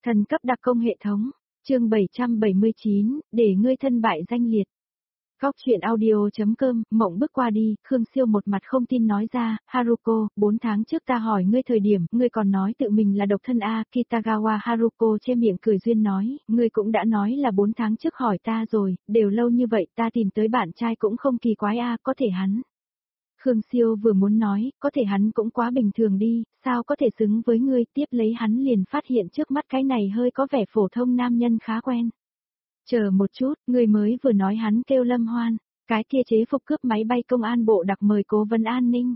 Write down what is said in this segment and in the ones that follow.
Thần cấp đặc công hệ thống, chương 779, để ngươi thân bại danh liệt. Góc chuyện audio.com, mộng bước qua đi, Khương Siêu một mặt không tin nói ra, Haruko, 4 tháng trước ta hỏi ngươi thời điểm, ngươi còn nói tự mình là độc thân a. Kitagawa Haruko che miệng cười duyên nói, ngươi cũng đã nói là 4 tháng trước hỏi ta rồi, đều lâu như vậy ta tìm tới bạn trai cũng không kỳ quái a, có thể hắn. Khương Siêu vừa muốn nói, có thể hắn cũng quá bình thường đi, sao có thể xứng với ngươi, tiếp lấy hắn liền phát hiện trước mắt cái này hơi có vẻ phổ thông nam nhân khá quen. Chờ một chút, người mới vừa nói hắn kêu Lâm Hoan, cái kia chế phục cướp máy bay công an bộ đặc mời cố vấn an ninh.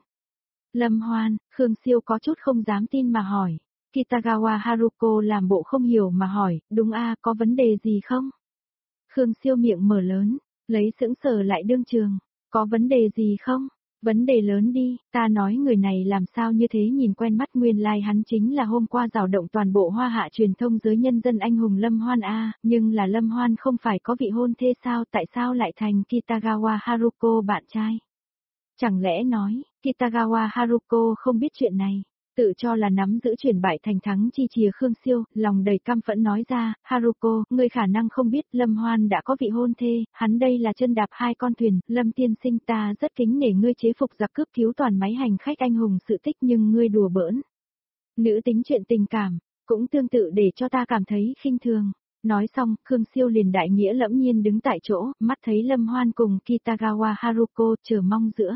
Lâm Hoan, Khương Siêu có chút không dám tin mà hỏi. Kitagawa Haruko làm bộ không hiểu mà hỏi, đúng a, có vấn đề gì không? Khương Siêu miệng mở lớn, lấy sững sờ lại đương trường, có vấn đề gì không? Vấn đề lớn đi, ta nói người này làm sao như thế nhìn quen mắt, nguyên lai hắn chính là hôm qua rào động toàn bộ Hoa Hạ truyền thông giới nhân dân anh hùng Lâm Hoan a, nhưng là Lâm Hoan không phải có vị hôn thê sao, tại sao lại thành Kitagawa Haruko bạn trai? Chẳng lẽ nói, Kitagawa Haruko không biết chuyện này? Tự cho là nắm giữ chuyển bại thành thắng chi chìa Khương Siêu, lòng đầy căm phẫn nói ra, Haruko, ngươi khả năng không biết Lâm Hoan đã có vị hôn thê, hắn đây là chân đạp 2 con thuyền, Lâm tiên sinh ta rất kính nể ngươi chế phục giặc cướp cứu toàn máy hành khách anh hùng sự tích nhưng ngươi đùa bỡn. Nữ tính chuyện tình cảm, cũng tương tự để cho ta cảm thấy khinh thường. Nói xong, Khương Siêu liền đại nghĩa lẫm nhiên đứng tại chỗ, mắt thấy Lâm Hoan cùng Kitagawa Haruko chờ mong giữa.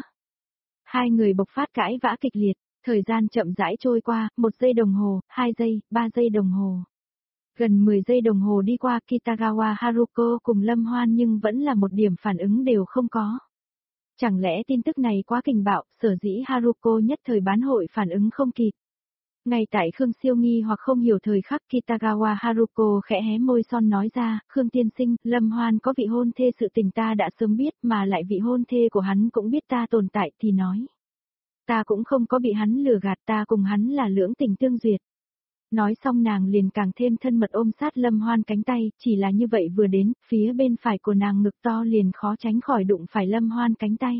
Hai người bộc phát cãi vã kịch liệt. Thời gian chậm rãi trôi qua, 1 giây đồng hồ, 2 giây, 3 giây đồng hồ. Gần 10 giây đồng hồ đi qua, Kitagawa Haruko cùng Lâm Hoan nhưng vẫn là một điểm phản ứng đều không có. Chẳng lẽ tin tức này quá kinh bạo, sở dĩ Haruko nhất thời bán hội phản ứng không kịp. Ngay tại Khương Siêu nghi hoặc không hiểu thời khắc, Kitagawa Haruko khẽ hé môi son nói ra, Khương tiên sinh, Lâm Hoan có vị hôn thê, sự tình ta đã sớm biết, mà lại vị hôn thê của hắn cũng biết ta tồn tại thì nói. Ta cũng không có bị hắn lừa gạt, ta cùng hắn là lưỡng tình tương duyệt. Nói xong nàng liền càng thêm thân mật ôm sát Lâm Hoan cánh tay, chỉ là như vậy vừa đến, phía bên phải của nàng ngực to liền khó tránh khỏi đụng phải Lâm Hoan cánh tay.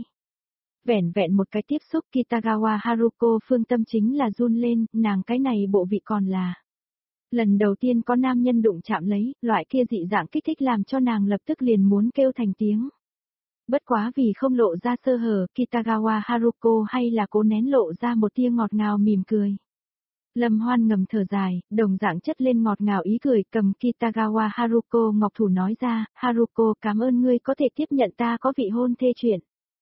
Vẻn vẹn một cái tiếp xúc, Kitagawa Haruko phương tâm chính là run lên, nàng cái này bộ vị còn là. Lần đầu tiên có nam nhân đụng chạm lấy, loại kia dị dạng kích thích làm cho nàng lập tức liền muốn kêu thành tiếng. Bất quá vì không lộ ra sơ hở, Kitagawa Haruko hay là cố nén lộ ra một tia ngọt ngào mỉm cười. Lâm Hoan ngầm thở dài, đồng dạng chất lên ngọt ngào ý cười, cầm Kitagawa Haruko ngọc thủ nói ra, Haruko cảm ơn ngươi có thể tiếp nhận ta có vị hôn thê chuyện.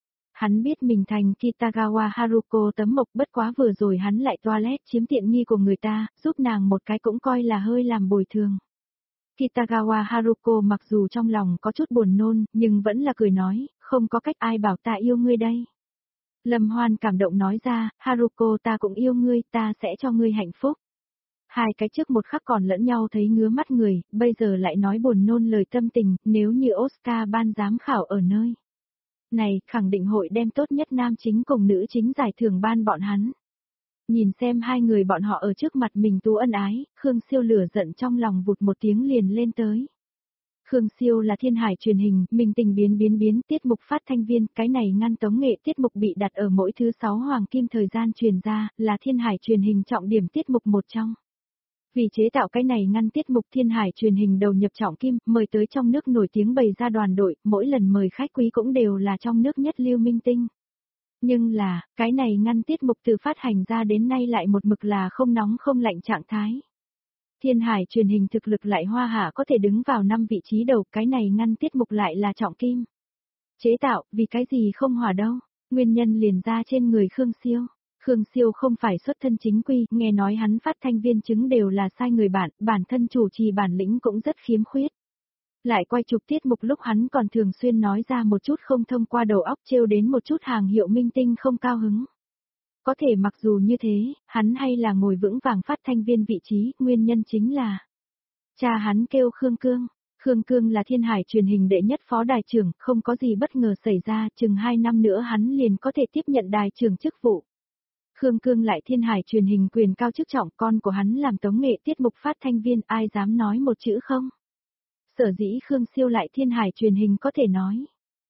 Hắn biết mình thành Kitagawa Haruko tấm mộc, bất quá vừa rồi hắn lại toilet chiếm tiện nghi của người ta, giúp nàng một cái cũng coi là hơi làm bồi thường. Kitagawa Haruko mặc dù trong lòng có chút buồn nôn, nhưng vẫn là cười nói, không có cách, ai bảo ta yêu ngươi đây. Lâm Hoan cảm động nói ra, Haruko ta cũng yêu ngươi, ta sẽ cho ngươi hạnh phúc. Hai cái trước một khắc còn lẫn nhau thấy ngứa mắt người, bây giờ lại nói buồn nôn lời tâm tình, nếu như Oscar ban giám khảo ở nơi này, khẳng định hội đem tốt nhất nam chính cùng nữ chính giải thưởng ban bọn hắn. Nhìn xem hai người bọn họ ở trước mặt mình tú ân ái, Khương Siêu lửa giận trong lòng vụt một tiếng liền lên tới. Khương Siêu là Thiên Hải truyền hình, minh tình biến tiết mục phát thanh viên, cái này ngăn tống nghệ tiết mục bị đặt ở mỗi thứ 6 hoàng kim thời gian truyền ra, là Thiên Hải truyền hình trọng điểm tiết mục một trong. Vì chế tạo cái này ngăn tiết mục, Thiên Hải truyền hình đầu nhập trọng kim, mời tới trong nước nổi tiếng bày ra đoàn đội, mỗi lần mời khách quý cũng đều là trong nước nhất lưu minh tinh. Nhưng là, cái này ngăn tiết mục từ phát hành ra đến nay lại một mực là không nóng không lạnh trạng thái. Thiên Hải truyền hình thực lực lại Hoa Hạ có thể đứng vào 5 vị trí đầu, cái này ngăn tiết mục lại là trọng kim. Chế tạo, vì cái gì không hòa đâu, nguyên nhân liền ra trên người Khương Siêu. Khương Siêu không phải xuất thân chính quy, nghe nói hắn phát thanh viên chứng đều là sai người bạn, bản thân chủ trì bản lĩnh cũng rất khiếm khuyết. Lại quay chụp tiết mục lúc hắn còn thường xuyên nói ra một chút không thông qua đầu óc, trêu đến một chút hàng hiệu minh tinh không cao hứng. Có thể mặc dù như thế, hắn hay là ngồi vững vàng phát thanh viên vị trí, nguyên nhân chính là cha hắn kêu Khương Cương. Khương Cương là Thiên Hải truyền hình đệ nhất phó đài trưởng, không có gì bất ngờ xảy ra, chừng 2 năm nữa hắn liền có thể tiếp nhận đài trưởng chức vụ. Khương Cương lại Thiên Hải truyền hình quyền cao chức trọng, con của hắn làm tống nghệ tiết mục phát thanh viên, ai dám nói một chữ không? Sở dĩ Khương Siêu lại Thiên Hải truyền hình có thể nói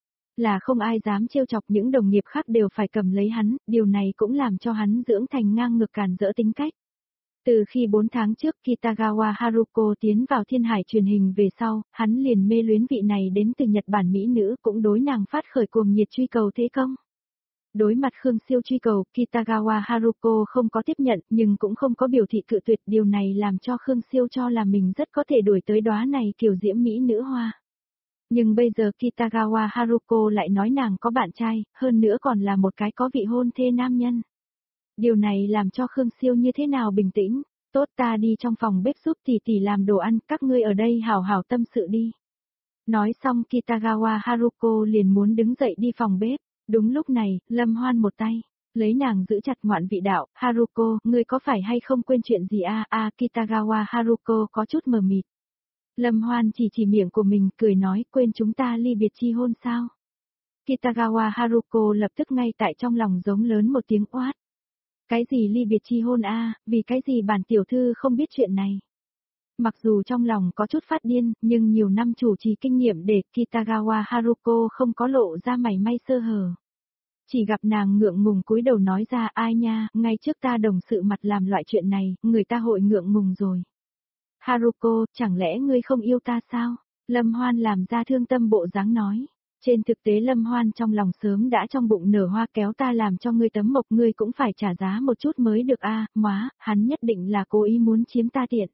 là không ai dám trêu chọc, những đồng nghiệp khác đều phải cầm lấy hắn, điều này cũng làm cho hắn dưỡng thành ngang ngược càn rỡ tính cách. Từ khi 4 tháng trước Kitagawa Haruko tiến vào thiên hải truyền hình về sau, hắn liền mê luyến vị này đến từ Nhật Bản mỹ nữ cũng đối nàng phát khởi cuồng nhiệt truy cầu thế công. Đối mặt Khương Siêu truy cầu, Kitagawa Haruko không có tiếp nhận nhưng cũng không có biểu thị cự tuyệt, điều này làm cho Khương Siêu cho là mình rất có thể đuổi tới đóa này kiểu diễm mỹ nữ hoa. Nhưng bây giờ Kitagawa Haruko lại nói nàng có bạn trai, hơn nữa còn là một cái có vị hôn thê nam nhân. Điều này làm cho Khương Siêu như thế nào bình tĩnh, tốt ta đi trong phòng bếp giúp tỷ tỷ làm đồ ăn, các ngươi ở đây hảo hảo tâm sự đi. Nói xong Kitagawa Haruko liền muốn đứng dậy đi phòng bếp, đúng lúc này, Lâm Hoan một tay, lấy nàng giữ chặt ngoạn vị đạo, Haruko, ngươi có phải hay không quên chuyện gì Kitagawa Haruko có chút mờ mịt. Lâm Hoan chỉ miệng của mình, cười nói, quên chúng ta ly biệt chi hôn sao? Kitagawa Haruko lập tức ngay tại trong lòng giống lớn một tiếng oát. Cái gì ly biệt chi hôn vì cái gì bản tiểu thư không biết chuyện này? Mặc dù trong lòng có chút phát điên, nhưng nhiều năm chủ trì kinh nghiệm để Kitagawa Haruko không có lộ ra mảy may sơ hở. Chỉ gặp nàng ngượng ngùng cúi đầu nói ra, ai nha, ngay trước ta đồng sự mặt làm loại chuyện này, người ta hội ngượng ngùng rồi. Haruko, chẳng lẽ ngươi không yêu ta sao? Lâm Hoan làm ra thương tâm bộ dáng nói. Trên thực tế Lâm Hoan trong lòng sớm đã trong bụng nở hoa, kéo ta làm cho ngươi tấm mộc, ngươi cũng phải trả giá một chút mới được móa, hắn nhất định là cố ý muốn chiếm ta tiện.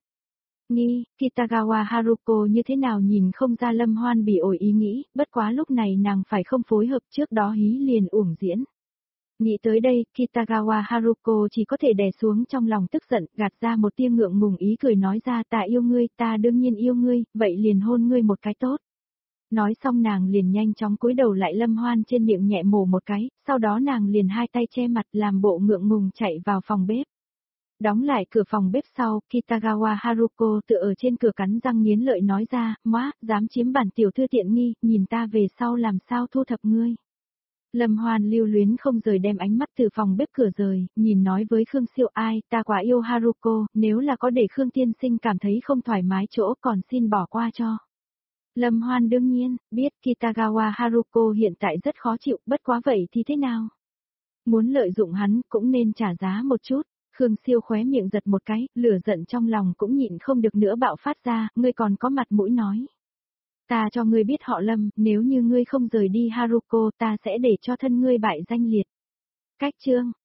Kitagawa Haruko như thế nào nhìn không ra Lâm Hoan bị ổi ý nghĩ, bất quá lúc này nàng phải không phối hợp, trước đó hí liền uổng diễn. Nghĩ tới đây, Kitagawa Haruko chỉ có thể đè xuống trong lòng tức giận, gạt ra một tia ngượng ngùng ý cười nói ra, ta yêu ngươi, ta đương nhiên yêu ngươi, vậy liền hôn ngươi một cái tốt. Nói xong nàng liền nhanh chóng cúi đầu lại Lâm Hoan trên miệng nhẹ mổ một cái, sau đó nàng liền hai tay che mặt làm bộ ngượng ngùng chạy vào phòng bếp. Đóng lại cửa phòng bếp sau, Kitagawa Haruko tựa ở trên cửa cắn răng nghiến lợi nói ra, móa, dám chiếm bản tiểu thư tiện nghi, nhìn ta về sau làm sao thu thập ngươi. Lâm Hoan lưu luyến không rời đem ánh mắt từ phòng bếp cửa rời, nhìn nói với Khương Siêu, ai, ta quá yêu Haruko, nếu là có để Khương tiên sinh cảm thấy không thoải mái chỗ còn xin bỏ qua cho. Lâm Hoan đương nhiên, biết Kitagawa Haruko hiện tại rất khó chịu, bất quá vậy thì thế nào? Muốn lợi dụng hắn cũng nên trả giá một chút. Khương Siêu khóe miệng giật một cái, lửa giận trong lòng cũng nhịn không được nữa bạo phát ra, ngươi còn có mặt mũi nói. Ta cho ngươi biết họ Lâm, nếu như ngươi không rời đi Haruko ta sẽ để cho thân ngươi bại danh liệt. Cách chương